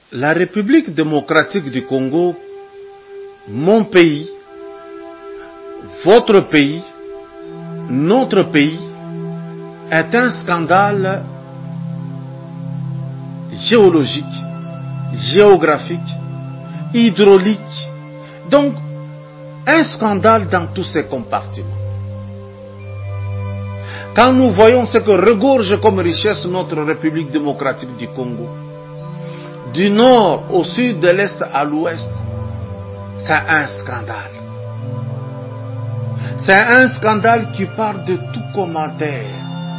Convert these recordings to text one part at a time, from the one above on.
La République démocratique du Congo, mon pays, votre pays, notre pays, est un scandale géologique, géographique, hydraulique. Donc, un scandale dans tous ces compartiments. Quand nous voyons ce que regorge comme richesse notre République démocratique du Congo, du nord au sud, de l'est à l'ouest, c'est un scandale. C'est un scandale qui part de tout commentaire.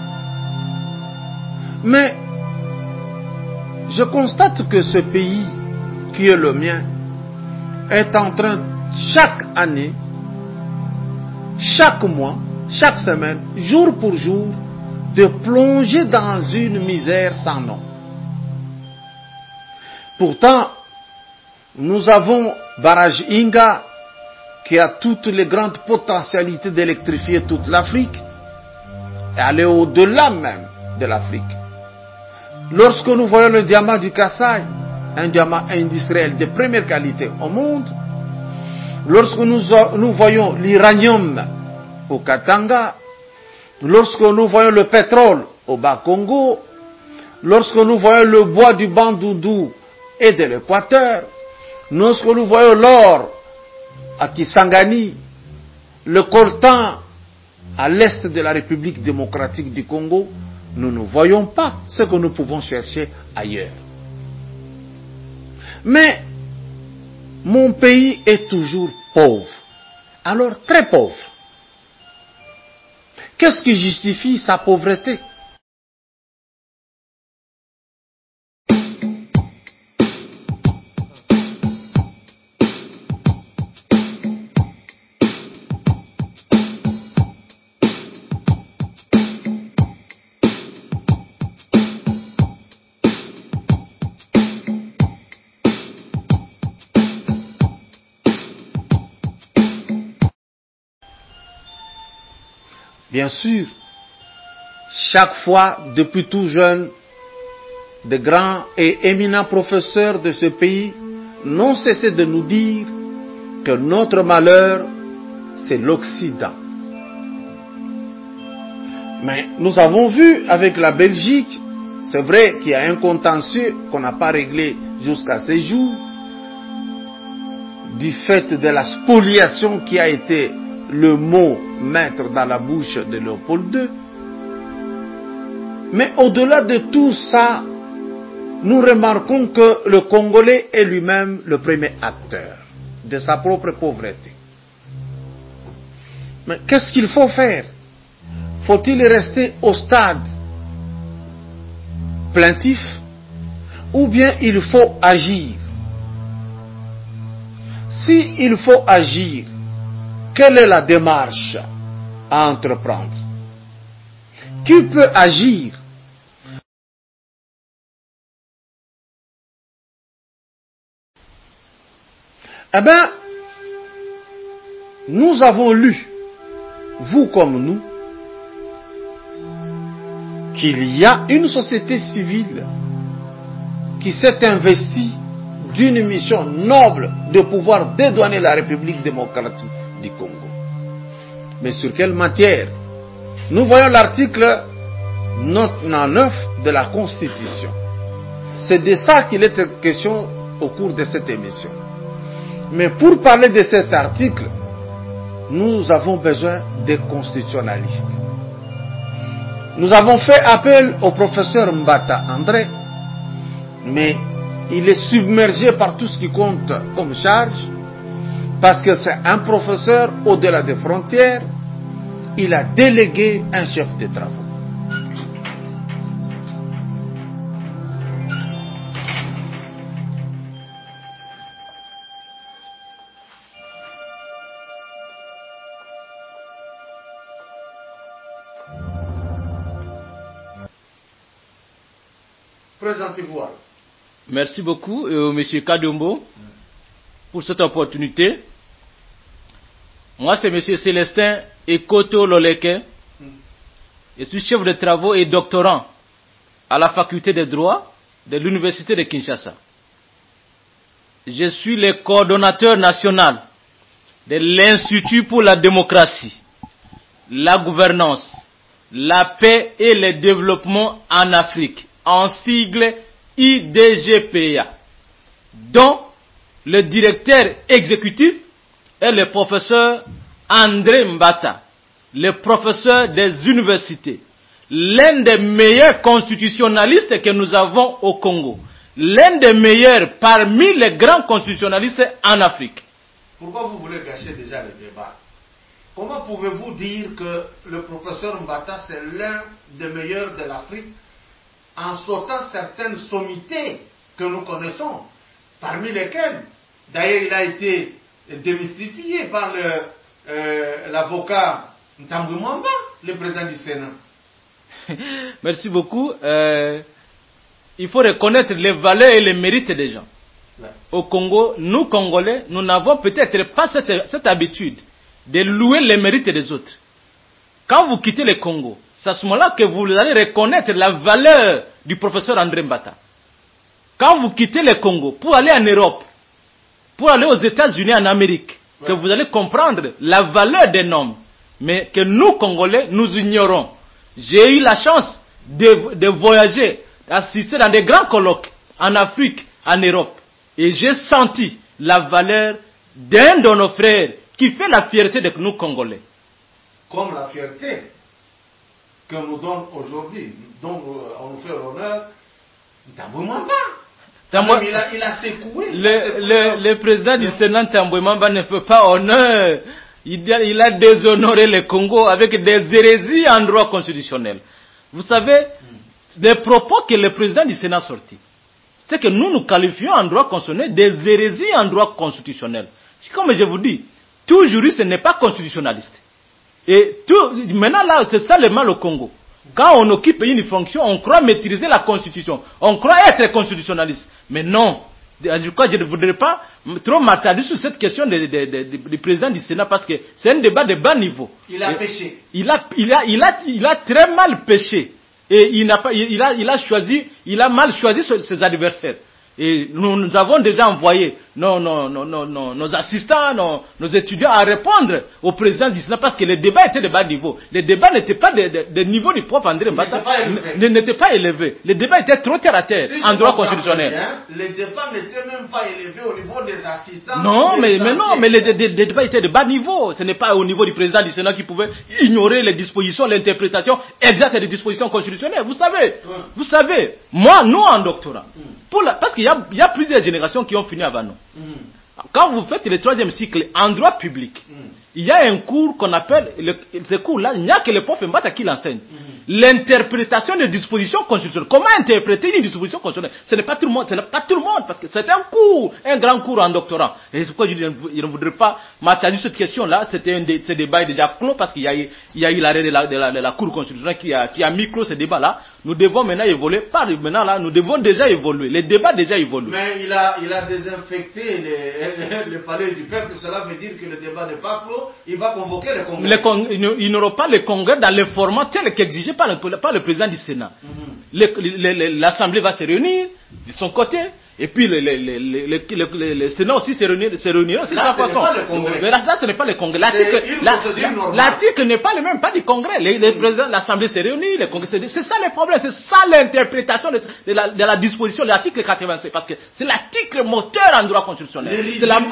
Mais je constate que ce pays, qui est le mien, est en train, chaque année, chaque mois, chaque semaine, jour pour jour, de plonger dans une misère sans nom. Pourtant, nous avons Barrage Inga, qui a toutes les grandes potentialités d'électrifier toute l'Afrique, et aller au-delà même de l'Afrique. Lorsque nous voyons le diamant du Kassai, un diamant industriel de première qualité au monde, lorsque nous voyons l'uranium au Katanga, lorsque nous voyons le pétrole au Bas-Congo, lorsque nous voyons le bois du Bandundu et de l'Équateur, lorsque nous voyons l'or à Kisangani, le coltan à l'est de la République démocratique du Congo, nous ne voyons pas ce que nous pouvons chercher ailleurs. Mais mon pays est toujours pauvre, alors très pauvre. Qu'est-ce qui justifie sa pauvreté? Bien sûr, chaque fois, depuis tout jeune, de grands et éminents professeurs de ce pays n'ont cessé de nous dire que notre malheur, c'est l'Occident. Mais nous avons vu avec la Belgique, c'est vrai qu'il y a un contentieux qu'on n'a pas réglé jusqu'à ces jours, du fait de la spoliation qui a été le mot maître dans la bouche de Léopold II. Mais au-delà de tout ça, nous remarquons que le Congolais est lui-même le premier acteur de sa propre pauvreté. Mais qu'est-ce qu'il faut faire? Faut-il rester au stade plaintif ou bien il faut agir? Si il faut agir, quelle est la démarche à entreprendre? Qui peut agir? Eh bien, nous avons lu, vous comme nous, qu'il y a une société civile qui s'est investie d'une mission noble de pouvoir dédouaner la République démocratique du Congo. Mais sur quelle matière? Nous voyons l'article 9 de la Constitution. C'est de ça qu'il est question au cours de cette émission. Mais pour parler de cet article, nous avons besoin des constitutionnalistes. Nous avons fait appel au professeur Mbata André, mais il est submergé par tout ce qui compte comme charge, parce que c'est un professeur au-delà des frontières. Il a délégué un chef de travaux. Présentez-vous alors. Merci beaucoup, Monsieur Kadumbo, pour cette opportunité. Moi, c'est Monsieur Célestin Ekoto Loleke. Je suis chef de travaux et doctorant à la faculté de droit de l'Université de Kinshasa. je suis le coordonnateur national de l'Institut pour la démocratie, la gouvernance, la paix et le développement en Afrique, en sigle IDGPA, dont le directeur exécutif est le professeur André Mbata, le professeur des universités, l'un des meilleurs constitutionnalistes que nous avons au Congo, l'un des meilleurs parmi les grands constitutionnalistes en Afrique. Pourquoi vous voulez gâcher déjà le débat? Comment pouvez-vous dire que le professeur Mbata c'est l'un des meilleurs de l'Afrique en sautant certaines sommités que nous connaissons, parmi lesquelles, d'ailleurs, il a été démystifié par l'avocat Ntambwe Mwamba, le président du Sénat. Merci beaucoup. Il faut reconnaître les valeurs et les mérites des gens. Ouais. Au Congo, nous Congolais, nous n'avons peut-être pas cette habitude de louer les mérites des autres. Quand vous quittez le Congo, c'est à ce moment-là que vous allez reconnaître la valeur du professeur André Mbata. Quand vous quittez le Congo pour aller en Europe, pour aller aux États-Unis, en Amérique, ouais, que vous allez comprendre la valeur des noms, mais que nous Congolais, nous ignorons. J'ai eu la chance de voyager, d'assister dans des grands colloques en Afrique, en Europe. Et j'ai senti la valeur d'un de nos frères qui fait la fierté de nous Congolais. Comme la fierté que nous donne aujourd'hui, dont on nous fait l'honneur, Ntambwe Mwamba. Il a secoué. Le président du Sénat, Ntambwe Mwamba, ne fait pas honneur. Il a déshonoré le Congo avec des hérésies en droit constitutionnel. Vous savez, les propos que le président du Sénat sorti, c'est que nous qualifions en droit constitutionnel des hérésies en droit constitutionnel. Comme je vous dis, tout juriste n'est pas constitutionnaliste. Et maintenant là, c'est ça le mal au Congo. Quand on occupe une fonction, on croit maîtriser la constitution. On croit être constitutionnaliste. Mais non. Je crois que je ne voudrais pas trop m'attarder sur cette question du président du Sénat parce que c'est un débat de bas niveau. Il a péché. Il a très mal péché. Et il a mal choisi ses adversaires. Et nous avons déjà envoyé nos assistants, nos étudiants à répondre au président du Sénat parce que le débat était de bas niveau. Le débat n'était pas de niveau du prof André Mbata. N'était pas élevé. Le débat était trop terre à terre en droit constitutionnel. Le débat n'était même pas élevé au niveau des assistants. Non, mais le débat était de bas niveau. Ce n'est pas au niveau du président du Sénat qui pouvait ignorer les dispositions, l'interprétation exacte des dispositions constitutionnelles. Vous savez, moi, nous en doctorat, parce qu'il y a plusieurs générations qui ont fini avant nous. Quand vous faites le 3e cycle en droit public, il y a un cours qu'on appelle, ce cours-là, il n'y a que le prof Mbata qui l'enseigne. L'interprétation des dispositions constitutionnelles. Comment interpréter une disposition constitutionnelle? Ce n'est pas tout le monde, parce que c'est un cours, un grand cours en doctorat. Et c'est pourquoi je ne voudrais pas m'attarder sur cette question-là. Ce débat est déjà clos parce qu'il y a eu l'arrêt de la Cour constitutionnelle qui a mis clos ce débat-là. Nous devons maintenant évoluer. Nous devons déjà évoluer. Les débats déjà évoluent. Mais il a désinfecté le palais du peuple. Cela veut dire que le débat n'est pas clos. Il va convoquer le congrès. Il n'aura pas le congrès dans le format tel qu'exigé par le président du Sénat. L'Assemblée va se réunir de son côté. Et puis le Sénat aussi se réunira aussi de sa façon. Mais là, ce n'est pas le congrès. L'article n'est pas le même, pas du congrès. L'Assemblée se réunit, le congrès se réunit. C'est ça le problème, c'est ça l'interprétation de la disposition de l'article 85. Parce que c'est l'article moteur en droit constitutionnel.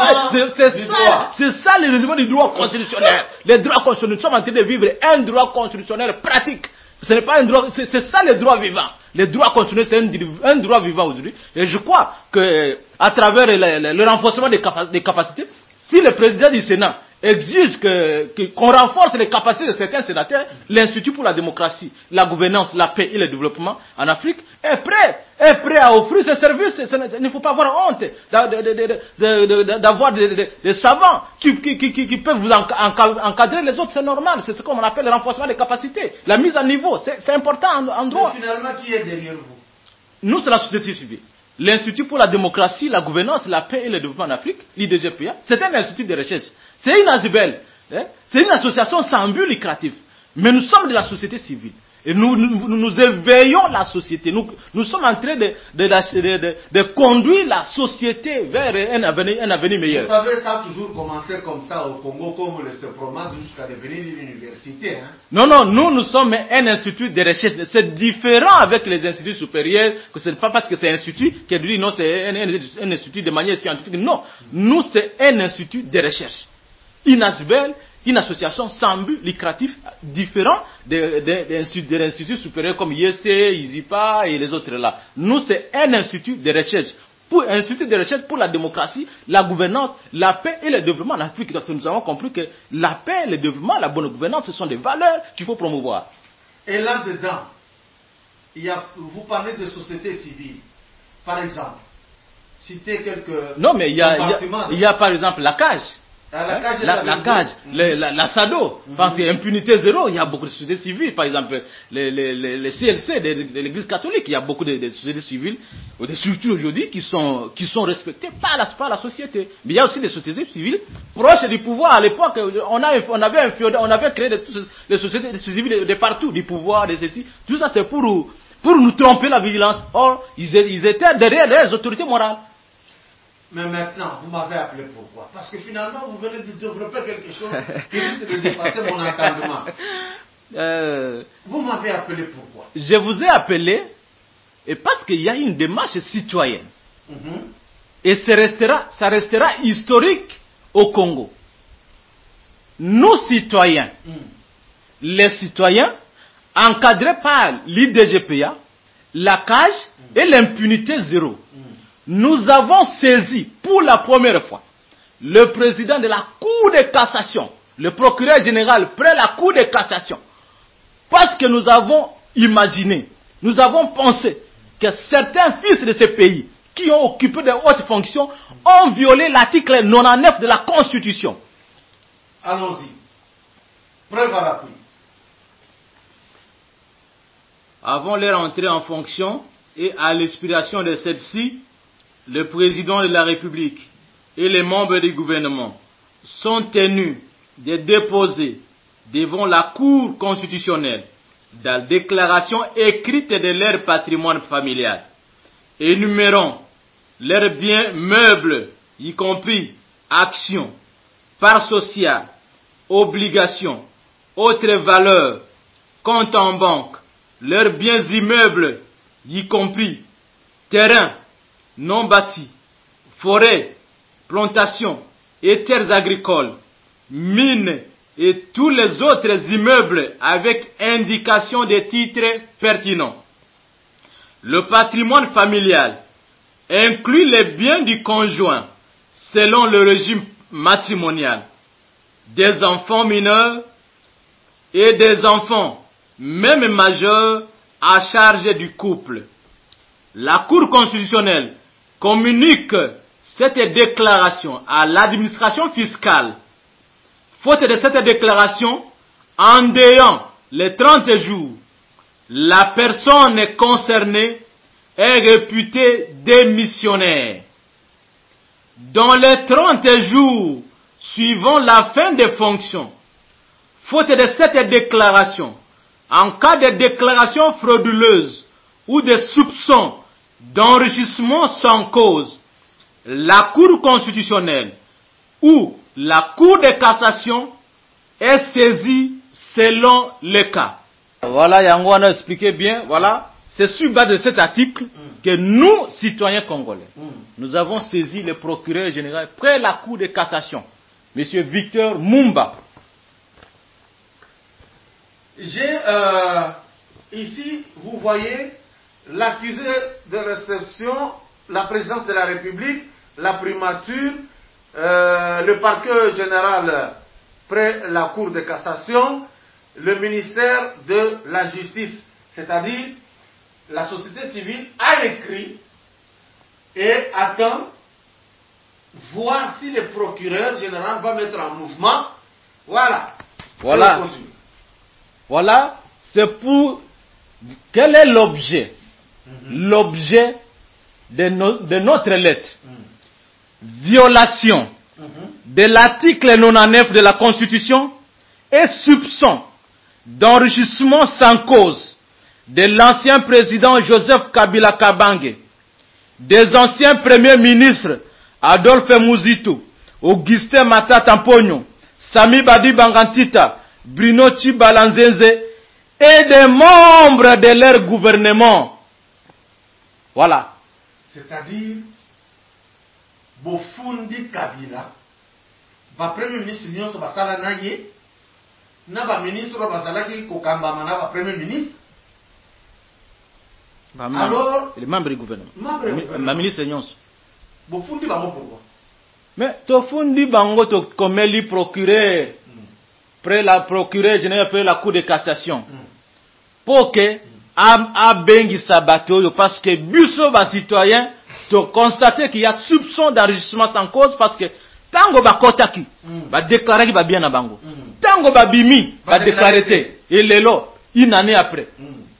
C'est ça le résumé du droit constitutionnel. Les droits constitutionnels, nous sommes en train de vivre un droit constitutionnel pratique. Ce n'est pas un droit, c'est ça le droit vivant. Le droit constitutionnel, c'est un droit vivant aujourd'hui. Et je crois que, à travers le renforcement des capacités, si le président du Sénat exige qu'on renforce les capacités de certains sénateurs, l'Institut pour la démocratie, la gouvernance, la paix et le développement en Afrique est prêt à offrir ses services. Il ne faut pas avoir honte d'avoir des savants qui peuvent vous encadrer les autres, c'est normal. C'est ce qu'on appelle le renforcement des capacités, la mise à niveau, c'est important en droit. Mais finalement, qui est derrière vous? Nous, c'est la société civile. L'Institut pour la démocratie, la gouvernance, la paix et le développement en Afrique, l'IDGPA, c'est un institut de recherche. C'est une ASBL. C'est une association sans but lucratif. Mais nous sommes de la société civile. Et nous éveillons la société. Nous sommes en train de conduire la société vers un avenir meilleur. Vous savez, ça a toujours commencé comme ça au Congo, comme le CEPROMAD jusqu'à devenir une université. Hein? Non, nous sommes un institut de recherche. C'est différent avec les instituts supérieurs, que ce n'est pas parce que c'est un institut qu'elle dit non, c'est un institut de manière scientifique. Non, nous c'est un institut de recherche. INASBEL, une association sans but lucratif différent des instituts supérieurs comme IEC, ISIPA et les autres là. Nous, c'est un institut de recherche. Un institut de recherche pour la démocratie, la gouvernance, la paix et le développement en Afrique. Donc, nous avons compris que la paix, le développement, la bonne gouvernance, ce sont des valeurs qu'il faut promouvoir. Et là-dedans, vous parlez de société civile, par exemple. Citez quelques... Non, mais il y a par exemple la CAGE. La CAGE, la SADO, parce que impunité zéro, il y a beaucoup de sociétés civiles, par exemple les CLC de l'Église catholique, il y a beaucoup de sociétés civiles, ou des structures aujourd'hui qui sont respectées par la société. Mais il y a aussi des sociétés civiles proches du pouvoir. À l'époque, on avait créé des sociétés civiles de partout, du pouvoir, de ceci. Tout ça c'est pour nous tromper la vigilance. Or, ils étaient derrière les autorités morales. Mais maintenant, vous m'avez appelé pourquoi? Parce que finalement, vous venez de développer quelque chose qui risque de dépasser mon entendement. Vous m'avez appelé pourquoi? Je vous ai appelé et parce qu'il y a une démarche citoyenne. Et ça restera historique au Congo. Nous, citoyens, les citoyens, encadrés par l'IDGPA, la CAGE et l'impunité zéro, nous avons saisi pour la première fois le président de la Cour de cassation, le procureur général près la Cour de cassation, parce que nous avons imaginé, nous avons pensé que certains fils de ces pays qui ont occupé de hautes fonctions ont violé l'article 99 de la Constitution. Allons-y. Preuve à l'appui. Avant leur entrée en fonction et à l'expiration de celle-ci, le président de la République et les membres du gouvernement sont tenus de déposer devant la Cour constitutionnelle la déclaration écrite de leur patrimoine familial, énumérant leurs biens meubles, y compris actions, parts sociales, obligations, autres valeurs, comptes en banque, leurs biens immeubles, y compris terrains non bâtis, forêts, plantations et terres agricoles, mines et tous les autres immeubles avec indication des titres pertinents. Le patrimoine familial inclut les biens du conjoint selon le régime matrimonial, des enfants mineurs et des enfants, même majeurs, à charge du couple. La Cour constitutionnelle communique cette déclaration à l'administration fiscale. Faute de cette déclaration, en déant les 30 jours, la personne concernée est réputée démissionnaire. Dans les 30 jours suivant la fin des fonctions, faute de cette déclaration, en cas de déclaration frauduleuse ou de soupçon d'enrichissement sans cause, la Cour constitutionnelle ou la Cour de cassation est saisie selon le cas. Voilà, Yango a expliqué bien, voilà, c'est sur base de cet article que nous, citoyens congolais, nous avons saisi le procureur général près la Cour de cassation, M. Victor Mumba. J'ai ici, vous voyez, l'accusé de réception, la présidence de la République, la primature, le parquet général près la Cour de cassation, le ministère de la Justice, c'est-à-dire la société civile a écrit et attend voir si le procureur général va mettre en mouvement. Voilà. Voilà, c'est pour... Quel est l'objet? L'objet de notre lettre. Violation de l'article 99 de la Constitution et soupçon d'enrichissement sans cause de l'ancien président Joseph Kabila Kabange, des anciens premiers ministres Adolphe Muzito, Augustin Matata Mpogno, Sami Badi Bangantita, Bruno Chibalanzeze et des membres de leur gouvernement. Voilà. C'est-à-dire, Bofundi Kabila, le premier ministre Nyon Basala Naye, na ministre Basalaki Kokamba na premier ministre. Alors, les membres du gouvernement. Ma ministre Nyonso. Bofundi Bango pourquoi? Mais Tofundi Bango to comme lui procureur, près la procureur général près la cour de cassation. Pour que a bengi sabato parce que buso ba citoyen to constater qu'il y a soupçon d'enrichissement sans cause parce que tango ba kotaki ba déclarer ki ba bien na bango. Tango ba bimi ba déclarer et lelo une année après.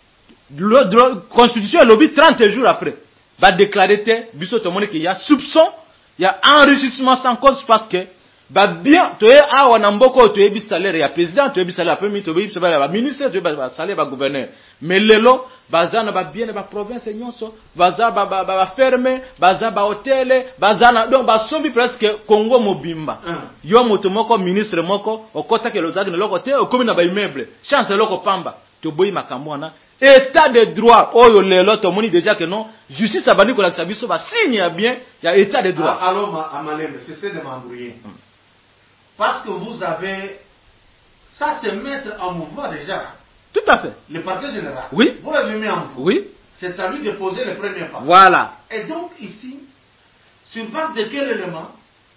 La constitution lobby 30 jours après va déclarer biso to moni qu'il y a soupçon, il y a enrichissement sans cause parce que ba bien to e awa na mboko to e bi salaire ya président to e bi salaire premier to e bi salaire ba ministre to e ba salaire ba gouverneur mais lelo bazana ba bien ba province nyonso baza ba ferme baza ba hôtel bazana donc ba sombi presque Congo mobimba yo moto moko ministre moko okota ke lozaki na loko te okomi na ba immeuble chance loko pamba to boyi makambo wana état de droit oyo lelo to moni déjà que non justice abandi ko la biso ba signe ya bien ya état de droit. Alors Amalem c'est de m'embrouiller. Parce que vous avez ça c'est mettre en mouvement déjà. Tout à fait. Le parquet général. Oui. Vous l'avez mis en mouvement. Oui. C'est à lui de poser les premiers pas. Voilà. Et donc ici, sur base de quel élément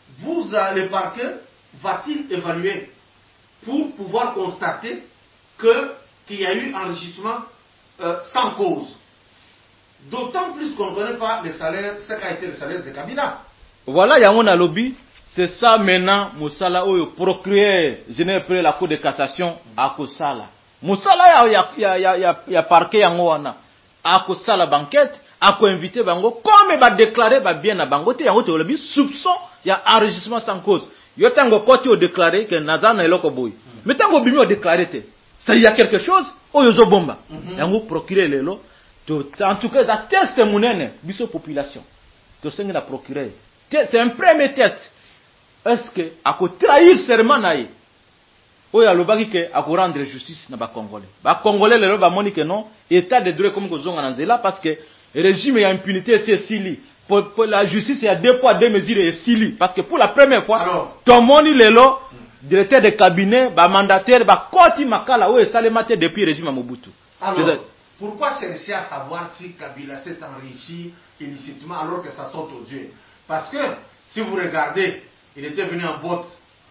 le parquet va-t-il évaluer pour pouvoir constater qu'il y a eu enrichissement sans cause? D'autant plus qu'on ne connaît pas le salaire, ce qu'a été le salaire de Kabila. Voilà, il y a un lobby. C'est ça maintenant, Moussala Oyo, procureur général près la cour de cassation, à Kosala. Moussala, il y a parquet yangoana. À Kosala banquette, à quoi inviter Bango, comme il va déclarer, bien à Bango, il y a un lobby, soupçon, il y a enregistrement sans cause. Il y a un côté au déclaré que Nazan est lokoboy. Mais tant que Bimi a déclaré, c'est-à-dire il y a quelque chose, Oyo Bomba. Il y a un procureur lelo. En tout cas, ça teste mounene, biso population. Que la procureur. C'est un premier test. Est-ce que, à quoi trahir serment naïe? Ou ya lobaki que, à quoi rendre justice na ba Congolais. Ba Congolais, le ba moni que non, état de droit comme Kozonga Nanzela, parce que, le régime et impunité, c'est sili. Pour la justice, il y a 2 poids, 2 mesures et sili. Parce que pour la première fois, ton moni lelo, directeur de cabinet, ba mandataire, ba koti makala, ou et salemate depuis le régime à Mobutu. Alors, pourquoi chercher à savoir si Kabila s'est enrichi illicitement alors que ça saute aux yeux? Parce que, si vous regardez, il était venu en botte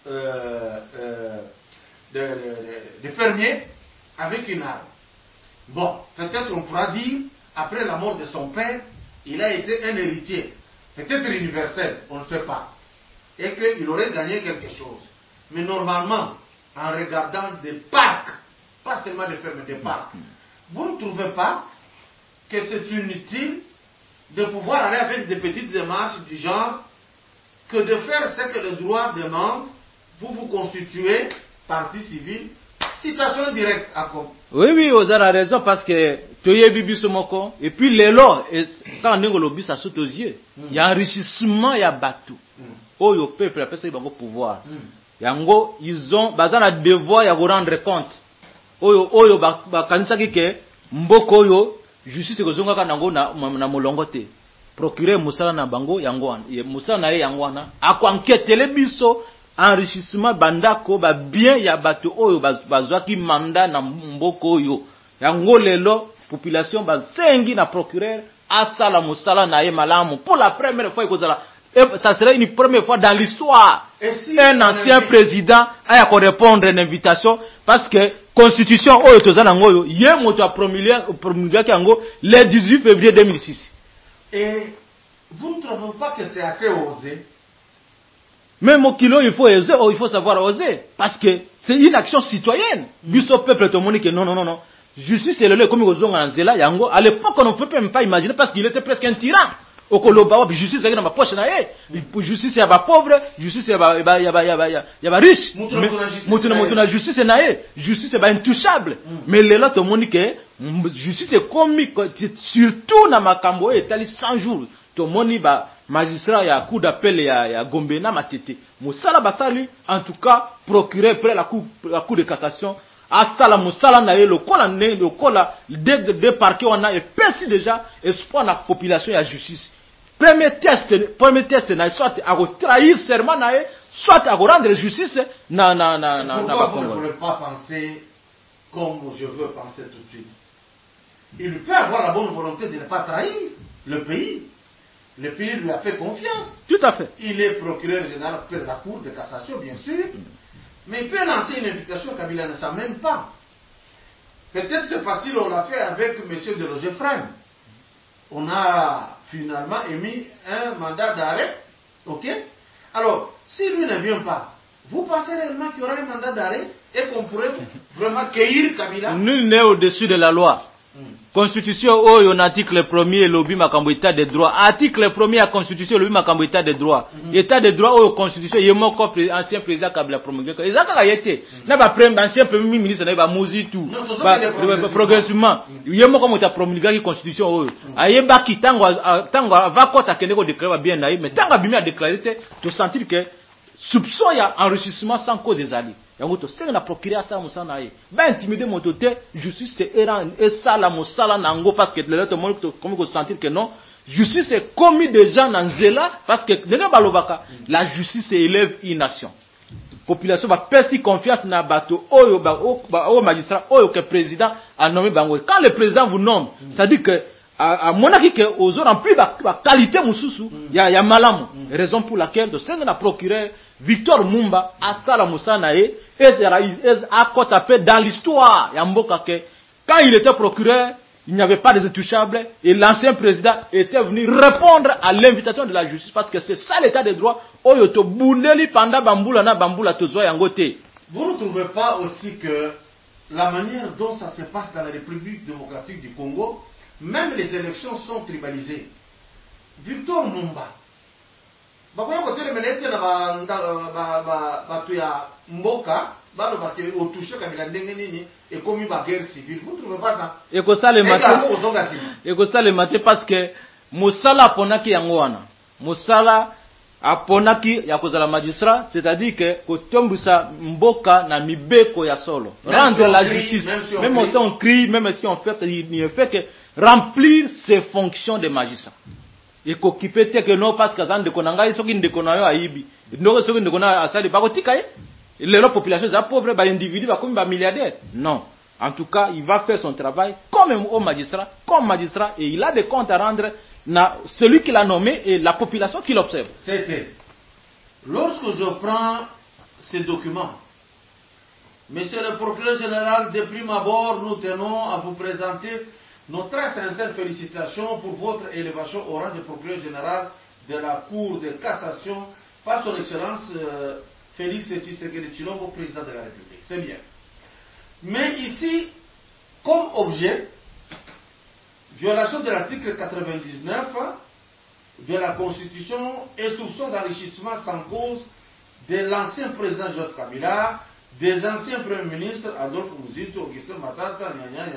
de fermier avec une arme. Bon, peut-être on pourra dire, après la mort de son père, il a été un héritier. Peut-être universel, on ne sait pas. Et qu'il aurait gagné quelque chose. Mais normalement, en regardant des parcs, pas seulement des fermes, des parcs, vous ne trouvez pas que c'est inutile de pouvoir aller avec des petites démarches du genre que de faire ce que le droit demande pour vous constituer partie civile, citation directe à quoi? Oui, vous avez raison parce que tu es bibi somoko et puis les lois, quand on lobby ça saute aux yeux, il y a enrichissement, il y a bateau. Oh, le peuple après ça il va avoir pouvoir. Yango ils ont bazana devoir ya rendre compte. Oyo ba kanisa kike mboko yo justice kozonga ka nango na molongote. Procureur Moussala na bango yangoana. Moussala na ye yangoana. Ako enquêter biso enrichissement bandako ba bien ya bato oyo bazwaki mandat na mboko yo. Yango lelo population ba sengi na procureur asala Moussala na ye malamu pour la première fois ikozala. Ça serait une première fois dans l'histoire. Si un ancien président a à répondre à une invitation parce que constitution oyo tozana ngoyo ye moto a promulgué kango le 18 février 2006. Et vous ne trouvez pas que c'est assez osé? Même au kilo il faut oser, il faut savoir oser parce que c'est une action citoyenne. Biso peuple to moni que non. Justice est le comme ozonga nzela yango à l'époque on ne peut même pas imaginer parce qu'il était presque un tyran. okoloba wa justice ezali na mapoche na ye justice ya ba pauvre justice ya ba riche mutu na justice na ye justice ba intouchable mais lelo to moni ke justice ekomi surtout na makambo etali 100 jours to moni ba magistrat ya cour d'appel ya Gombe na Matete musala basali en tout cas procureur près la cour de cassation asala musala na ye lokola de parquet on a epesi déjà espoir na population ya justice premier test na soit à trahir serment na ye soit à rendre justice na pourquoi vous ne voulez pas penser comme je veux penser tout de suite? Il peut avoir la bonne volonté de ne pas trahir le pays. Le pays lui a fait confiance. Tout à fait. Il est procureur général de la cour de cassation, bien sûr. Mais il peut lancer une invitation, Kabila ne sait même pas. Peut-être c'est facile, on l'a fait avec M. Delogé Frem. On a finalement émis un mandat d'arrêt. Ok? Alors, si lui ne vient pas, vous pensez réellement qu'il y aura un mandat d'arrêt et qu'on pourrait vraiment cueillir Kabila? Nul n'est au-dessus de la loi. Constitution oyo na article 1er lobby makambo état de droit. Article 1er à constitution lobby makambo état de droit. État de droit oyo constitution yemoko ancien président Kabila promulgué. Ezaka yete. Na ba ancien premier ministre na ba Mozitu. Progressivement. Yemoko mota promulgué ki constitution oyo. Ayeba ki tango va kota kende ko déclarer bien na mais tango bimi a déclarer to sentir que soupçon ya enrichissement sans cause des alliés. Yango to senga na procurer ça musana ye. Ba intimider mototé justice c'est errant et ça la musala nango parce que le monde comme ko sentir que non justice est commis des gens dans zela parce que nene balobaka la justice élève une nation. Population va perdre confiance na bato oyo au magistrat oyo que président a nommé bango. Quand le président vous nomme, ça dit que à monaki que aux autres rempli la qualité mususu ya malamu raison pour laquelle de senga na procureur Victor Mumba asala musana ye a tapé dans l'histoire ya mboka que quand il était procureur il n'y avait pas des intouchables et l'ancien président était venu répondre à l'invitation de la justice parce que c'est ça l'état de droit oyo to bundeli panda bambula na bambula tozo yango te. Vous ne trouvez pas aussi que la manière dont ça se passe dans la République démocratique du Congo, même les élections sont tribalisées? Victor Mumba bakoya kotere melete na batu ya mboka balo baki otouché Kabila ndenge nini et comme ba guerre civile. Vous ne trouvez pas ça? Et que ça le matin parce que musala ponaki yango wana musala aponaki ya kozala magistrat, c'est-à-dire que kotombusa mboka na mibeko ya solo rendre la justice même si on crie même si on fait il ne fait que remplir ses fonctions de magistrat. Et qu'occuper que non parce que ça ne connaît soki ndekona yo aibi ndoko soki ndekona asali bakotika ye les populations za pauvres ba individu ba comme ba milliardaire non en tout cas il va faire son travail comme un magistrat et il a des comptes à rendre na celui qui l'a nommé et la population qui l'observe. C'était lorsque je prends ces documents, monsieur le procureur général, de prime abord nous tenons à vous présenter nos très sincères félicitations pour votre élévation au rang de procureur général de la Cour de cassation par son Excellence Félix Tshisekedi Tshilombo, président de la République. C'est bien. Mais ici, comme objet, violation de l'article 99 de la Constitution et soupçon d'enrichissement sans cause de l'ancien président Joseph Kabila, des anciens premiers ministres Adolphe Mouzito, Augustin Matata,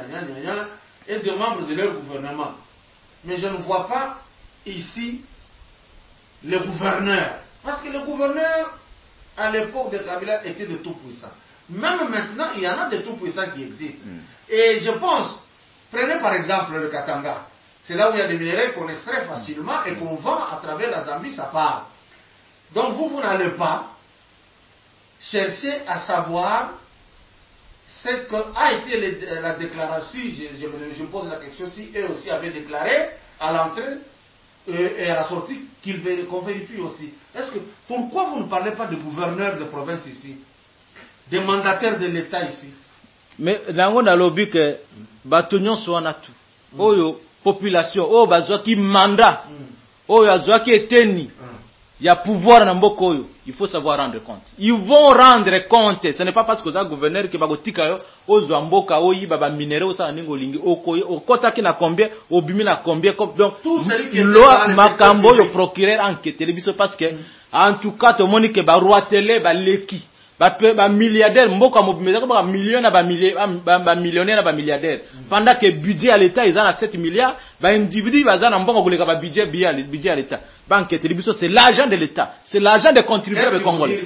et des membres de leur gouvernement. Mais je ne vois pas ici le gouverneur. Parce que le gouverneur, à l'époque de Kabila, était de tout puissant. Même maintenant, il y en a de tout puissants qui existent. Et je pense, prenez par exemple le Katanga. C'est là où il y a des minéraux qu'on extrait facilement et qu'on vend à travers la Zambie, ça part. Donc vous n'allez pas chercher à savoir ce qu'a été la déclaration, je pose la question, si eux aussi avaient déclaré à l'entrée et à la sortie qu'on vérifie aussi. Pourquoi vous ne parlez pas de gouverneur de province ici, des mandataires de l'État ici? Mais dans le lobby que Batunion soit tout, oyo population, oyo bazwa ki mandat, oyo azwa ki eteni, il y a pouvoir dans Mbokoyo, il faut savoir rendre compte. Ils vont rendre compte. Ce n'est pas parce que ça gouverneur qui va tika au Zamboka, au Yiba, minéraux, au Saningo Lingi, au Kota qui n'a combien, au Bimi n'a combien. Donc, loi Makambo, le procureur enquête, parce que, en tout cas, tout le monde qui va roi télé, va l'équipe. Ba milliardaire mboka mobimeza ba millionnaire ba millionnaire ba milliardaire pendant que budget à l'état ils ont à 7 milliards ba individu ba zana mbongo koleka ba budget à l'état banque télévision c'est l'argent de l'état c'est l'argent des contribuables congolais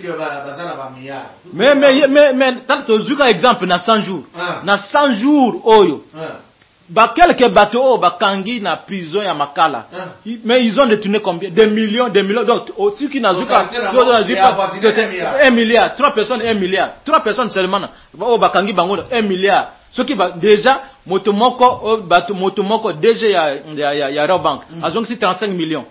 mais tant que zuka exemple na 100 jours na 100 jours oyo ba quelques bateaux bakangi na prison ya Makala mais ils ont détourné combien des millions donc ceux qui n'azuka 1 milliard 3 personnes 1 milliard 3 personnes seulement bakangi bango 1 milliard ceux qui déjà motomoko DG ya Robank azongi 35 millions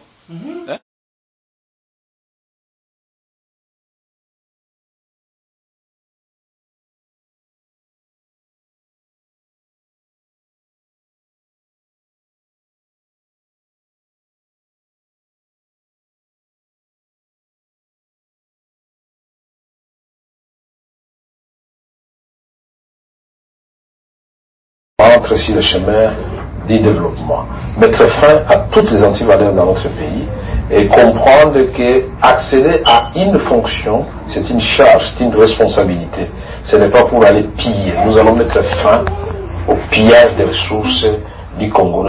entre ici le chemin du développement, mettre fin à toutes les antivaleurs dans notre pays et comprendre que accéder à une fonction, c'est une charge, c'est une responsabilité. Ce n'est pas pour aller piller. Nous allons mettre fin au pillage des ressources du Congo.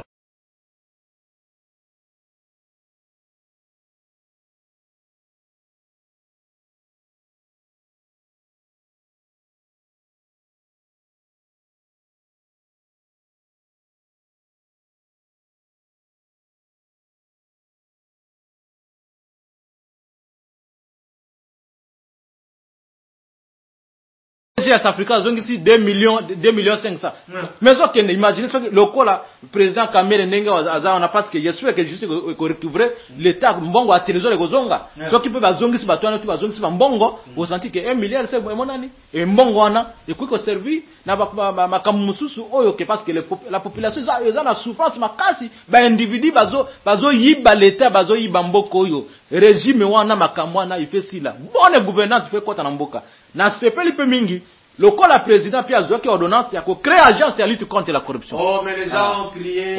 à Africa, ils ont ici 2 millions 500. Mais ce que imaginez, le coup là, le président Kamere Nenga, on a parce que j'espère que je sais que recouvrer l'État, Mbongo a trésor et Gozonga. Ce qui peut bazongi si batoana, tu bazongi si Mbongo, vous sentez que 1 milliard c'est mon année. Et Mbongo ana, et quoi que servi, n'a pas ma kamususu oyo que parce que la population, ils ont la souffrance, ma kasi, ba individu bazo yiba l'État, bazo yiba Mboko yo. Régime wana makamwana, il fait si là. Bonne gouvernance, il fait quoi dans Mboka. Na sepeli pe mingi. Le cas la président Pierre Zouaki ordonnance, il y a créé agence à lutte contre la corruption. Oh, mais les gens ont crié.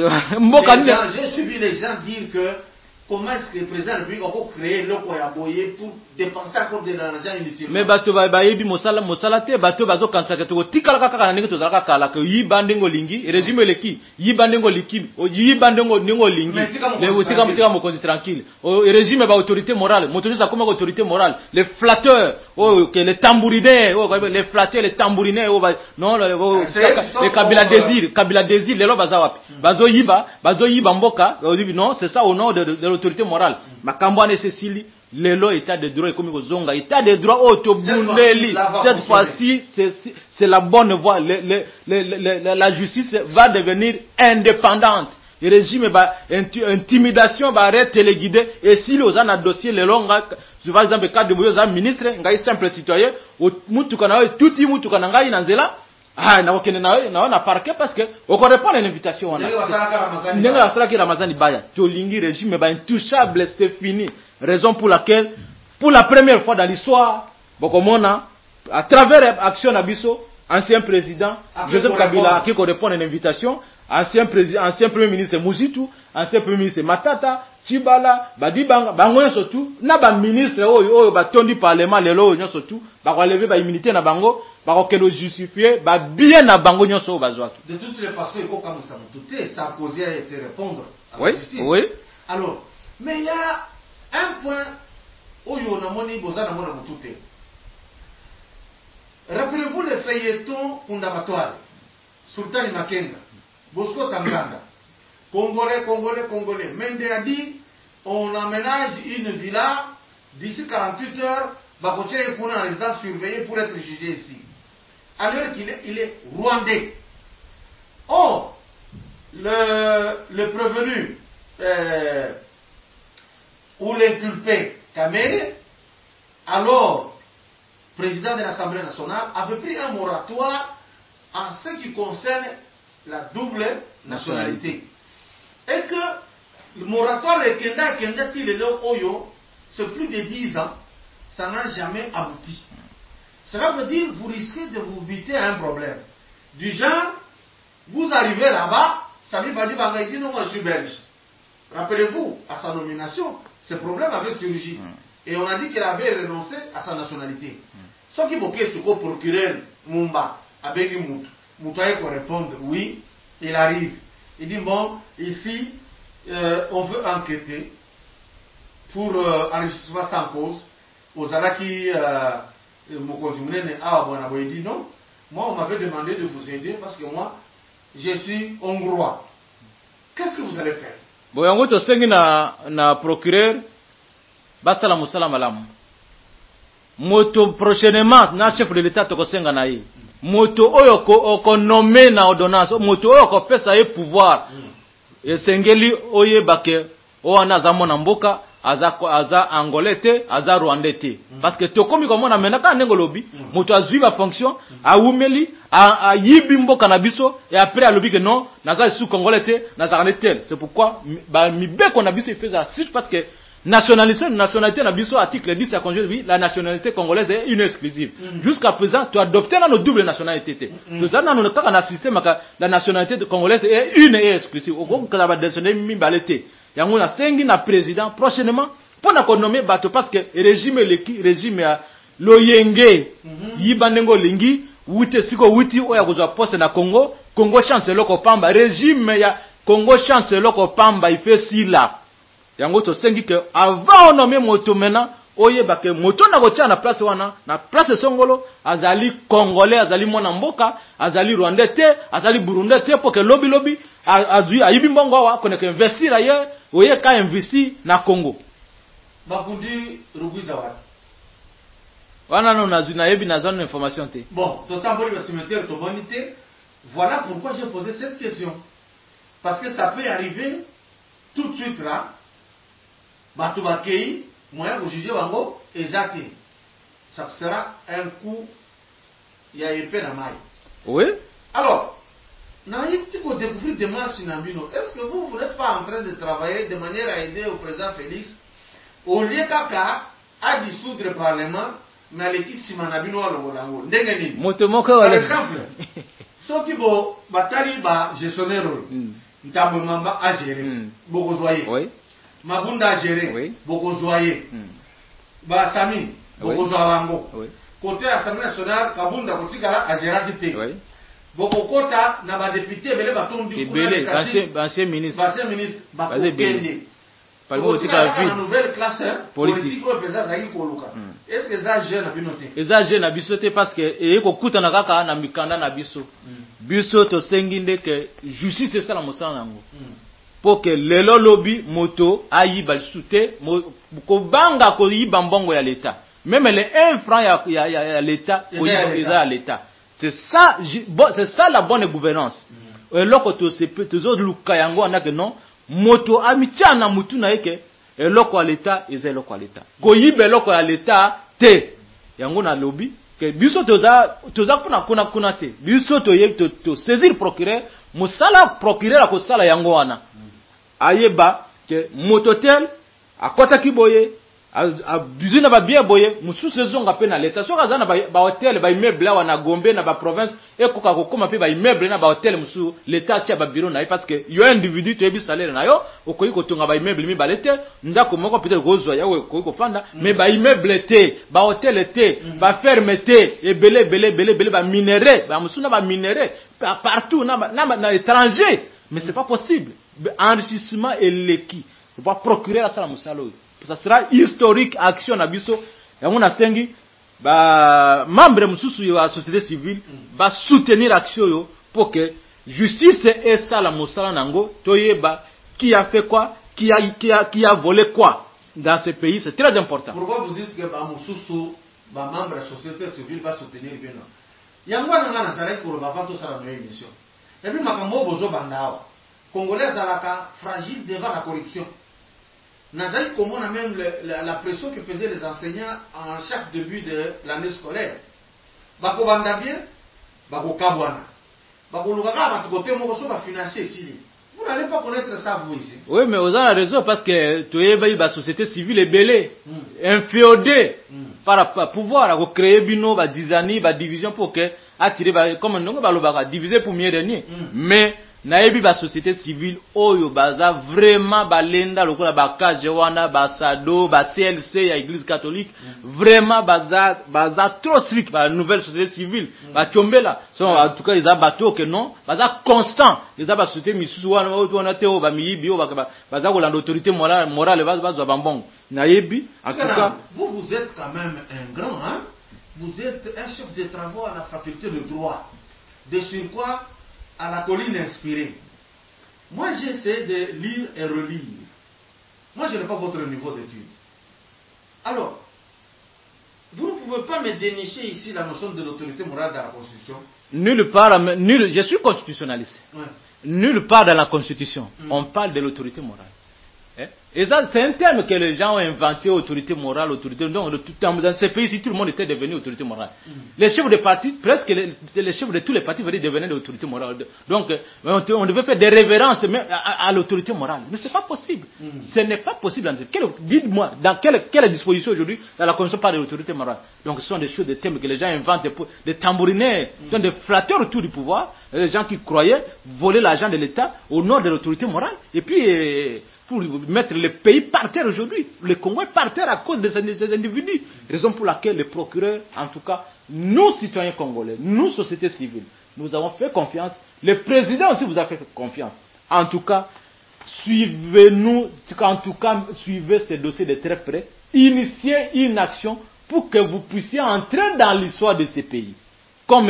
J'ai suivi les gens dire que comment est-ce que le président de la République a créé le Koyaboye pour dépenser encore de l'argent inutilement. Mais bato bayebi mosala te bato bazo kansaka to tikala kaka na ndenge tozalaka kala ke yibandengo lingi régime leki yibandengo liki yibandengo ndingo lingi le utika mokonzi tranquille o régime ba autorité morale motonisa comme autorité morale les flatteurs que les tambourinés les flatteurs les tambourinés non les kabila désir les lo bazawapi bazo yiba mboka non c'est ça au nom de l'autorité morale makambo ne Cécilie Lelo état de droit comme Zonga état de droit autobundeli cette fois-ci c'est la bonne voie la justice va devenir indépendante le régime va intimidation va être téléguidé et si les gens a dossier Lelo nga par exemple cas de Moyoza ministre ngai simple citoyen mutu kana tout mutu kana ngai nanzela na okene na parquet parce que on répond à l'invitation on a ndenga sala ki Ramazani baya tolingi régime ba intouchable c'est fini. Raison pour laquelle, pour la première fois dans l'histoire, à travers Action Nabiso, ancien président Joseph Kabila qui répond à une invitation, ancien premier ministre Mouzitou, ancien premier ministre Matata, Chibala, Badibanga, Bangoyen surtout, na ba ministre ba tondi parlement lelo nyo surtout, ba relever ba immunité na bango, ba kokelo justifier, ba bien na bango nyo so bazwaki. De toutes les façons, il faut comme ça me douter, Sarkozy a été répondre à la justice. Oui. Alors, mais il y a un point où il y a moni boza na mona mutute. Rappelez-vous le feuilleton fondatoire. Sultani Makenga, Bosco Tanganga, Congolais. Mende a dit, on aménage une villa d'ici 48 heures, Bakoche est pour en résidence surveillée pour être jugé ici. Alors qu'il est rwandais. Or, le prévenu ou l'inculpé Kamere, alors président de l'Assemblée nationale, avait pris un moratoire en ce qui concerne la double nationalité. Et que le moratoire de Kenda Tile Oyo, c'est plus de 10 ans, ça n'a jamais abouti. Cela veut dire que vous risquez de vous buter à un problème. Du genre, vous arrivez là-bas, Sami Badi Banga dit non, moi je suis belge. Rappelez-vous, à sa nomination, ce problème avait surgi. Et on a dit qu'il avait renoncé à sa nationalité. Ce qui est ce que procureur Mumba, avec Moutaï pour répondre oui, il arrive. Il dit bon, ici, on veut enquêter pour enregistrement sans cause. Aux Alaki, Mokozumene, il dit non. Moi, on m'avait demandé de vous aider parce que moi, je suis hongrois. Qu'est-ce que vous allez faire? Bon, yango to sengi na procureur basala musala malamu. Moto prochainement na chef de l'état to kosenga na ye. Moto oyo ko nommé na ordonnance, moto oyo ko pesa ye pouvoir. Esengeli oye bake o ana za mona mboka aza angolais aza rwandais parce que to komi komona menaka nengo lobi moto azui ba fonction a umeli a yibi mboka na biso et après a lobi que non naza sous congolais naza tel. C'est pourquoi ba mibeko na biso il fait ça parce que nationalité na biso article 10 la nationalité congolaise est une exclusive. Jusqu'à présent tu adopté nos double nationalité. Nous avons na système la nationalité congolaise est une et exclusive. Au gros ka ba nationalité mimbalete. Yango na sengi na président prochainement pour na nommer bato parce que régime ya loyenge yibandengo lingi wute siko wuti oya kuzwa poste na Congo chance loko pamba régime ya Congo chance loko pamba il fait si là yango to sengi que avant nommer moto mena oye ba ke moto na kotia na place wana na place songolo azali congolais azali mwana mboka azali rwandais te azali burundais te pour que lobby azui ayibi mbongo wa kone ke investir ailleurs oye ka investi na Congo bakundi Rugwiza wa wana no nazui na yebi na zone information te bon totamboli ba cimetière to bonité. Voilà pourquoi j'ai posé cette question, parce que ça peut arriver tout de suite là batu bakei moyen de juger bango exact. Ça sera un coup il y a épée na maille. Oui. Alors est-ce que vous n'êtes pas en train de travailler de manière à aider au président Félix au lieu kaka à dissoudre le Parlement, mais à l'équipe Simanabino à l'Ogolango? Par exemple, ceux qui vont battre gestionnaire, Ntabomamba a géré, beaucoup joyeux. Mabunda a géré, beaucoup joyeux. Sami, beaucoup joyeux. Côté Assemblée nationale, Kabunda Kotikala a géré. Bokokota na ba député belé batombi kuna ancien ministre bakokende parmi aussi la nouvelle classe politique au président Zaki Koluka. Est-ce que ça jeune a binoté eza jeune na biso te parce que ekokuta na kaka na mikanda na biso biso to senginde que justice c'est ça la mosala nango pour que lelo lobby moto ayi ba soute ko banga ko yiba mbongo ya l'état même les 1 franc ya l'état ko yiba ya l'état. C'est ça la bonne gouvernance. Et loko to se peut toujours luka yango na que non moto amitia na mutu na yeke et loko à l'état et loko à l'état. Ko yibe loko à l'état te yango na lobby que biso toza kuna te. Biso to saisir procureur musala procureur ko sala yango wana. Ayeba que moto tel akota kiboye a buzina ba bien boye musu saison nga pe na l'état so kaza na ba hotel ba immeuble wana Gombe na ba province e koka kokoma pe ba immeuble na ba hotel musu l'état tia ba bureau na parce que yo individu to ebi salaire na yo okoyi ko tonga ba immeuble mi balete ndako moko peut-être kozwa ya okoyi ko fanda mais ba immeuble te ba hotel te ba ferme te e belé ba minerai ba musu na ba minerai partout na étranger mais c'est pas possible enrichissement et l'équi faut pas procurer à ça la musalo. Ça sera historique action na biso yango na sengi ba membre mususu ya société civile ba soutenir action yo pour que justice et ça la mosala nango toyeba qui a fait quoi qui a volé quoi dans ce pays, c'est très important. Pourquoi vous dites que ba mususu ba membre de la société civile va soutenir bien non yango na na sala ko ba vanto sala no émission et puis makambo bozo bandao congolais alaka fragile devant la corruption. Nazaï comment on a même la pression que faisaient les enseignants en chaque début de l'année scolaire. Bako banda bien, bako kabwana. Bako lukaka batu kote moko so ba financer ici. Vous n'allez pas connaître ça, vous, ici. Oui, mais vous avez raison, parce que tu es la société civile est belée, inféodée, par pouvoir, à créer bino, à 10 années, à division pour que, attirer, comme on va diviser pour mieux régner. Mais, naebi ba société civile oyo baza vraiment balenda lokola ba kajewana ba sado ba CLC ya église catholique vraiment baza trop strict ba nouvelle société civile ba chombela so en tout cas ils a bateau que non baza constant ils a ba société misusu wana teo ba miyibi o baza ko l'autorité morale baza bambong naebi en tout cas vous êtes quand même un grand hein, vous êtes un chef de travaux à la faculté de droit de surcroît à la colline inspirée. Moi, j'essaie de lire et relire. Moi, je n'ai pas votre niveau d'études. Alors, vous ne pouvez pas me dénicher ici la notion de l'autorité morale dans la Constitution. Nulle part, je suis constitutionnaliste. Ouais. Nulle part dans la Constitution, on parle de l'autorité morale. Et ça, c'est un terme que les gens ont inventé, autorité morale, autorité. Donc, dans ces pays-ci, tout le monde était devenu autorité morale. Les chefs de partis, presque les chefs de tous les partis venaient devenir des autorités morales. Donc, on devait faire des révérences même à l'autorité morale. Mais ce n'est pas possible. Ce n'est pas possible. Dites-moi, dans quelle disposition aujourd'hui, dans la Constitution parle de l'autorité morale? Donc, ce sont des choses, des thèmes que les gens inventent, des tambourinaires, ce sont des flatteurs autour du pouvoir, les gens qui croyaient voler l'argent de l'État au nom de l'autorité morale. Et puis, pour mettre le pays par terre aujourd'hui. Le Congo est par terre à cause de ces individus. Raison pour laquelle le procureur, en tout cas, nous citoyens congolais, nous sociétés civiles, nous avons fait confiance. Le président aussi vous a fait confiance. En tout cas, suivez-nous, en tout cas, suivez ces dossiers de très près. Initiez une action pour que vous puissiez entrer dans l'histoire de ces pays. Comme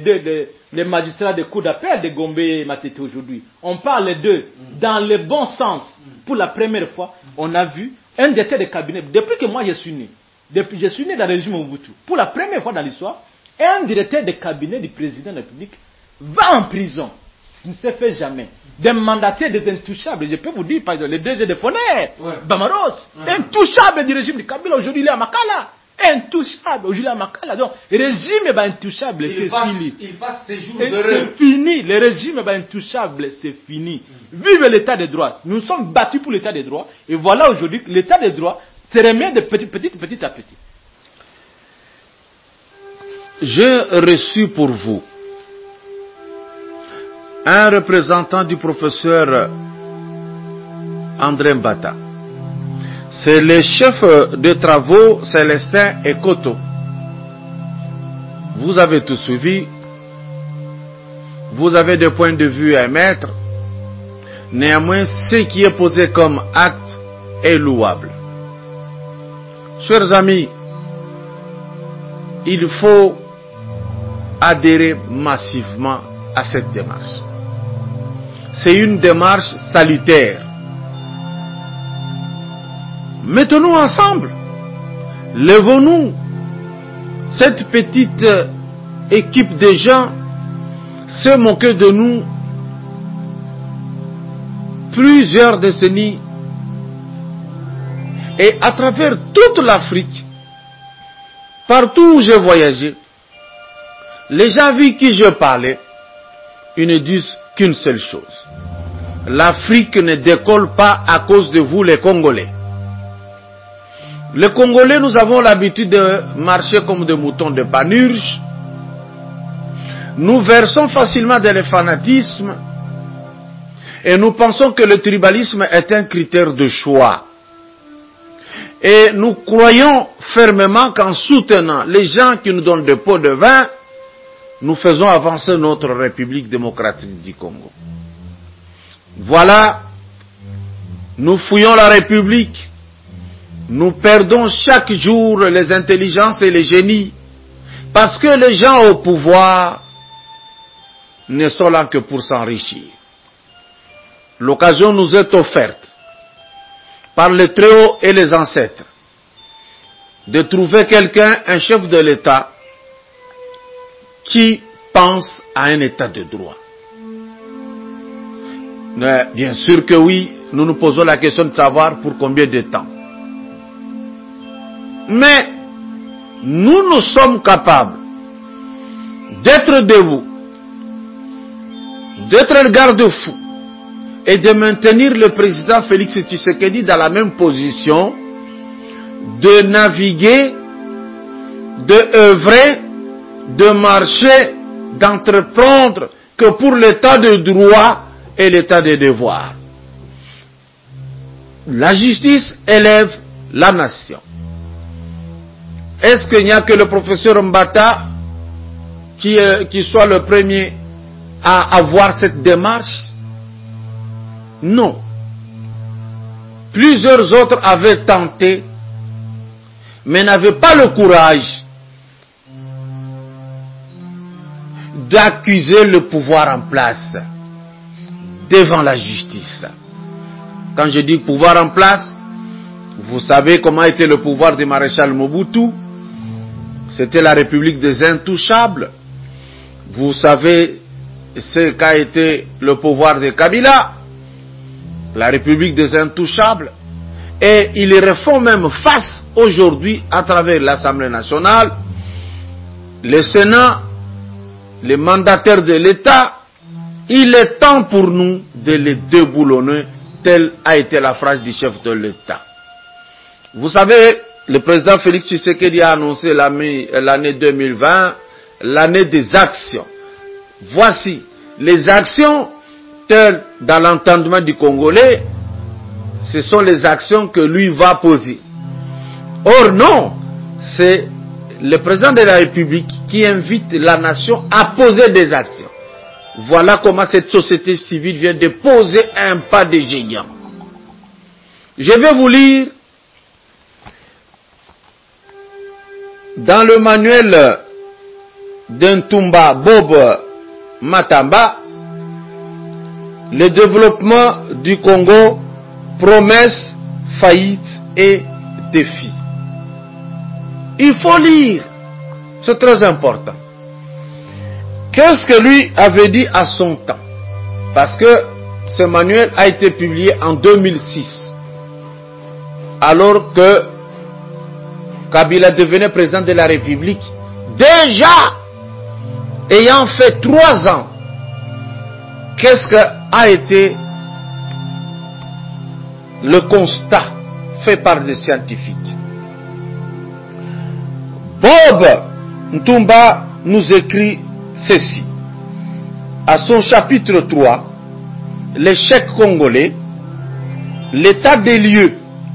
les magistrats de cour d'appel de Gombe et Matete aujourd'hui. On parle d'eux dans le bon sens. Pour la première fois, on a vu un directeur de cabinet. Depuis que moi je suis né dans le régime Mobutu. Pour la première fois dans l'histoire, un directeur de cabinet du président de la République va en prison. Ça ne se fait jamais. Des mandataires, des intouchables. Je peux vous dire, par exemple, le DG de Foner, Bamaros, intouchable du régime de Kabila, aujourd'hui il est à Makala. Intouchable, aujourd'hui à Makala. Donc, le régime est intouchable, c'est fini. Il passe ses jours heureux. C'est fini. Le régime est intouchable, c'est fini. Vive l'état de droit. Nous sommes battus pour l'état de droit. Et voilà aujourd'hui que l'état de droit se remet de petit à petit. J'ai reçu pour vous un représentant du professeur André Mbata. C'est le chef de travaux Célestin Ekoto. Vous avez tout suivi. Vous avez des points de vue à émettre. Néanmoins, ce qui est posé comme acte est louable. Chers amis, il faut adhérer massivement à cette démarche. C'est une démarche salutaire. Mettons-nous ensemble. Levons-nous. Cette petite équipe de gens s'est moquée de nous plusieurs décennies. Et à travers toute l'Afrique, partout où j'ai voyagé, les gens avec qui je parlais, ils ne disent qu'une seule chose. L'Afrique ne décolle pas à cause de vous les Congolais. Les Congolais, nous avons l'habitude de marcher comme des moutons de panurge. Nous versons facilement dans le fanatisme et nous pensons que le tribalisme est un critère de choix. Et nous croyons fermement qu'en soutenant les gens qui nous donnent des pots de vin, nous faisons avancer notre République démocratique du Congo. Voilà, nous fouillons la République. Nous perdons chaque jour les intelligences et les génies parce que les gens au pouvoir ne sont là que pour s'enrichir. L'occasion nous est offerte par les Très-Hauts et les ancêtres de trouver quelqu'un, un chef de l'État, qui pense à un État de droit. Mais bien sûr que oui, nous nous posons la question de savoir pour combien de temps. Mais nous sommes capables d'être debout, d'être le garde-fou, est de maintenir le président Félix Tshisekedi dans la même position, de naviguer, de œuvrer, de marcher, d'entreprendre que pour l'état de droit et l'état de devoir. La justice élève la nation. Est-ce qu'il n'y a que le professeur Mbata qui soit le premier à avoir cette démarche? Non. Plusieurs autres avaient tenté, mais n'avaient pas le courage d'accuser le pouvoir en place devant la justice. Quand je dis pouvoir en place, vous savez comment était le pouvoir du maréchal Mobutu. C'était la République des Intouchables. Vous savez ce qu'a été le pouvoir de Kabila, la République des Intouchables. Et ils refont même face aujourd'hui à travers l'Assemblée nationale, le Sénat, les mandataires de l'État. Il est temps pour nous de les déboulonner, telle a été la phrase du chef de l'État. Vous savez, le président Félix Tshisekedi a annoncé l'année 2020, l'année des actions. Voici les actions telles dans l'entendement du Congolais, ce sont les actions que lui va poser. Or non, c'est le président de la République qui invite la nation à poser des actions. Voilà comment cette société civile vient de poser un pas de géant. Je vais vous lire dans le manuel d'Ntumba Bob Matamba, le développement du Congo, promesses, faillites et défis. Il faut lire, c'est très important. Qu'est-ce que lui avait dit à son temps? Parce que ce manuel a été publié en 2006, alors que Kabila devenait président de la République, déjà ayant fait 3 ans. Qu'est-ce qu'a été le constat fait par des scientifiques? Bob Ntumba nous écrit ceci. À son chapitre 3, l'échec congolais, l'état des lieux,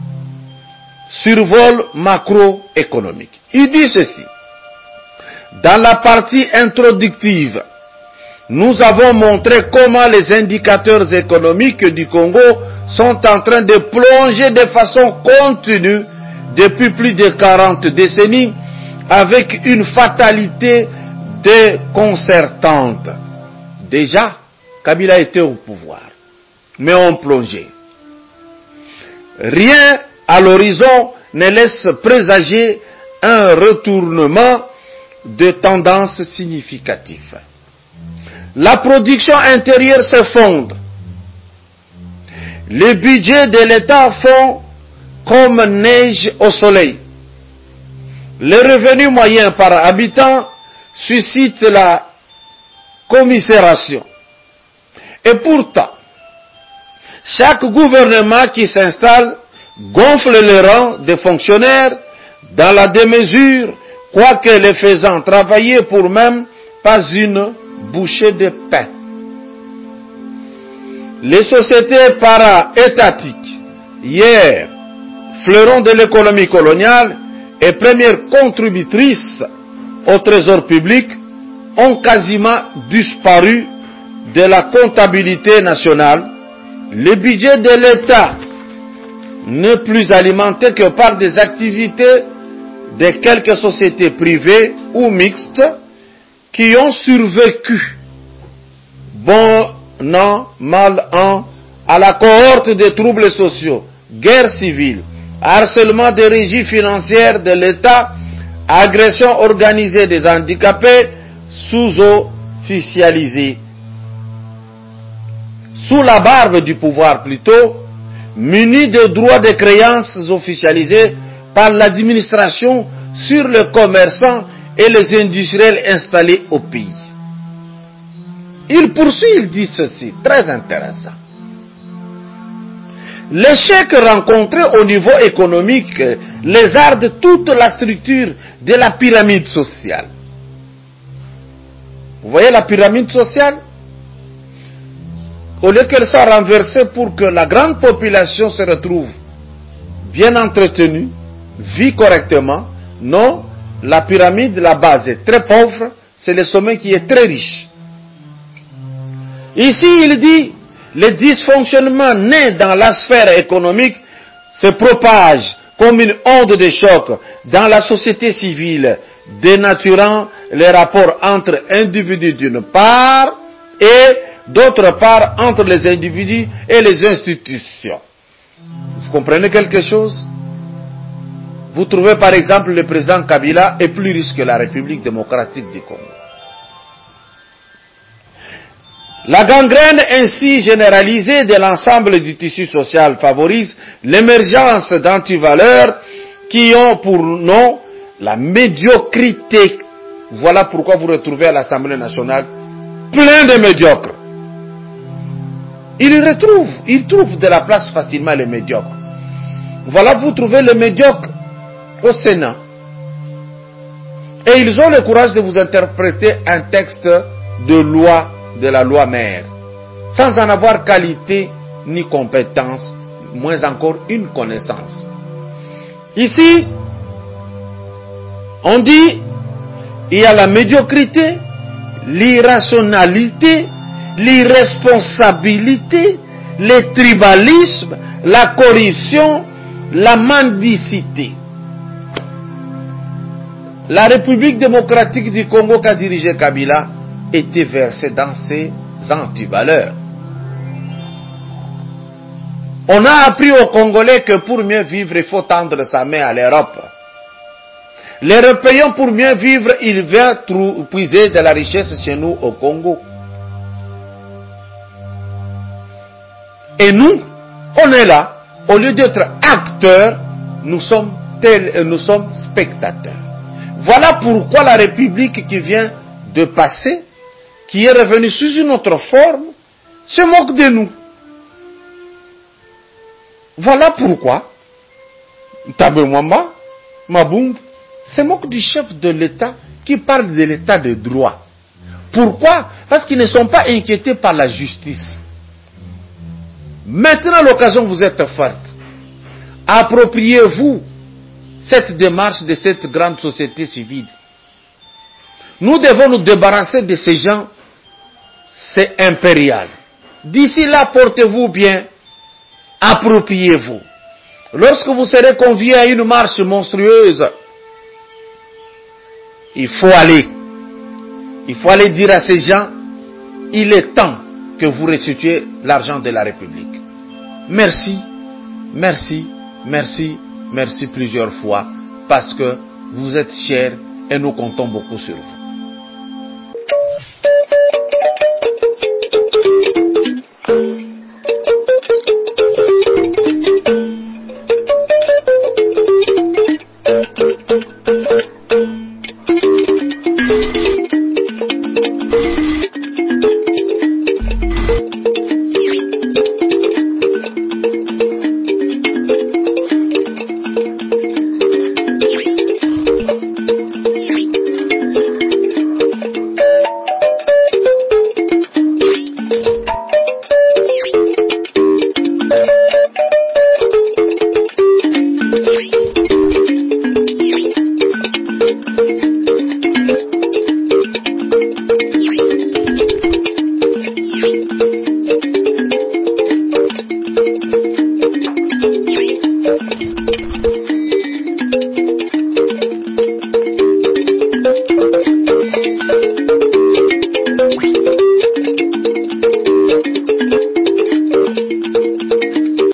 survol macroéconomique. Il dit ceci. Dans la partie introductive, nous avons montré comment les indicateurs économiques du Congo sont en train de plonger de façon continue depuis plus de 40 décennies avec une fatalité déconcertante. Déjà, Kabila était au pouvoir, mais on plongeait. Rien à l'horizon ne laisse présager un retournement de tendance significative. La production intérieure s'effondre. Les budgets de l'État font comme neige au soleil. Le revenu moyen par habitant suscite la commisération. Et pourtant, chaque gouvernement qui s'installe gonfle les rangs des fonctionnaires dans la démesure, quoique les faisant travailler pour même pas une bouchée de pain. Les sociétés para-étatiques, hier fleuron de l'économie coloniale et premières contributrices au trésor public, ont quasiment disparu de la comptabilité nationale. Le budget de l'État n'est plus alimenté que par des activités de quelques sociétés privées ou mixtes qui ont survécu, bon an, mal an, à la cohorte des troubles sociaux, guerre civile, harcèlement des régies financières de l'État, agression organisée des handicapés, sous-officialisés. Sous la barbe du pouvoir plutôt, munis de droits de créances officialisés par l'administration sur les commerçants et les industriels installés au pays. Il poursuit, il dit ceci, très intéressant. l'échec rencontré au niveau économique lézarde toute la structure de la pyramide sociale. Vous voyez la pyramide sociale? Au lieu qu'elle soit renversée pour que la grande population se retrouve bien entretenue, vit correctement, non, la pyramide, la base est très pauvre, c'est le sommet qui est très riche. Ici, il dit, les dysfonctionnements nés dans la sphère économique se propagent comme une onde de choc dans la société civile, dénaturant les rapports entre individus d'une part et d'autre part entre les individus et les institutions. Vous comprenez quelque chose? Vous trouvez par exemple le président Kabila est plus riche que la République démocratique du Congo. La gangrène ainsi généralisée de l'ensemble du tissu social favorise l'émergence d'antivaleurs qui ont pour nom la médiocrité. Voilà pourquoi vous retrouvez à l'Assemblée nationale plein de médiocres. Ils trouvent de la place facilement les médiocres. Voilà, vous trouvez les médiocres au Sénat. Et ils ont le courage de vous interpréter un texte de loi, de la loi mère, sans en avoir qualité ni compétence, moins encore une connaissance. Ici, on dit, il y a la médiocrité, l'irrationalité, l'irresponsabilité, le tribalisme, la corruption, la mendicité. La République démocratique du Congo qu'a dirigé Kabila était versée dans ces antivaleurs. On a appris aux Congolais que pour mieux vivre, il faut tendre sa main à l'Europe. L'Européen, pour mieux vivre, il vient puiser de la richesse chez nous au Congo. Et nous, on est là, au lieu d'être acteurs, nous sommes spectateurs. Voilà pourquoi la République qui vient de passer, qui est revenue sous une autre forme, se moque de nous. Voilà pourquoi Tabe Mwamba, Mabund, se moque du chef de l'État qui parle de l'État de droit. Pourquoi? Parce qu'ils ne sont pas inquiétés par la justice. Maintenant, l'occasion vous est offerte. Appropriez-vous cette démarche de cette grande société civile. Nous devons nous débarrasser de ces gens. C'est impérial. D'ici là, portez-vous bien. Appropriez-vous. Lorsque vous serez conviés à une marche monstrueuse, il faut aller. Il faut aller dire à ces gens, il est temps que vous restituiez l'argent de la République. Merci, merci, merci, merci plusieurs fois, parce que vous êtes chers et nous comptons beaucoup sur vous.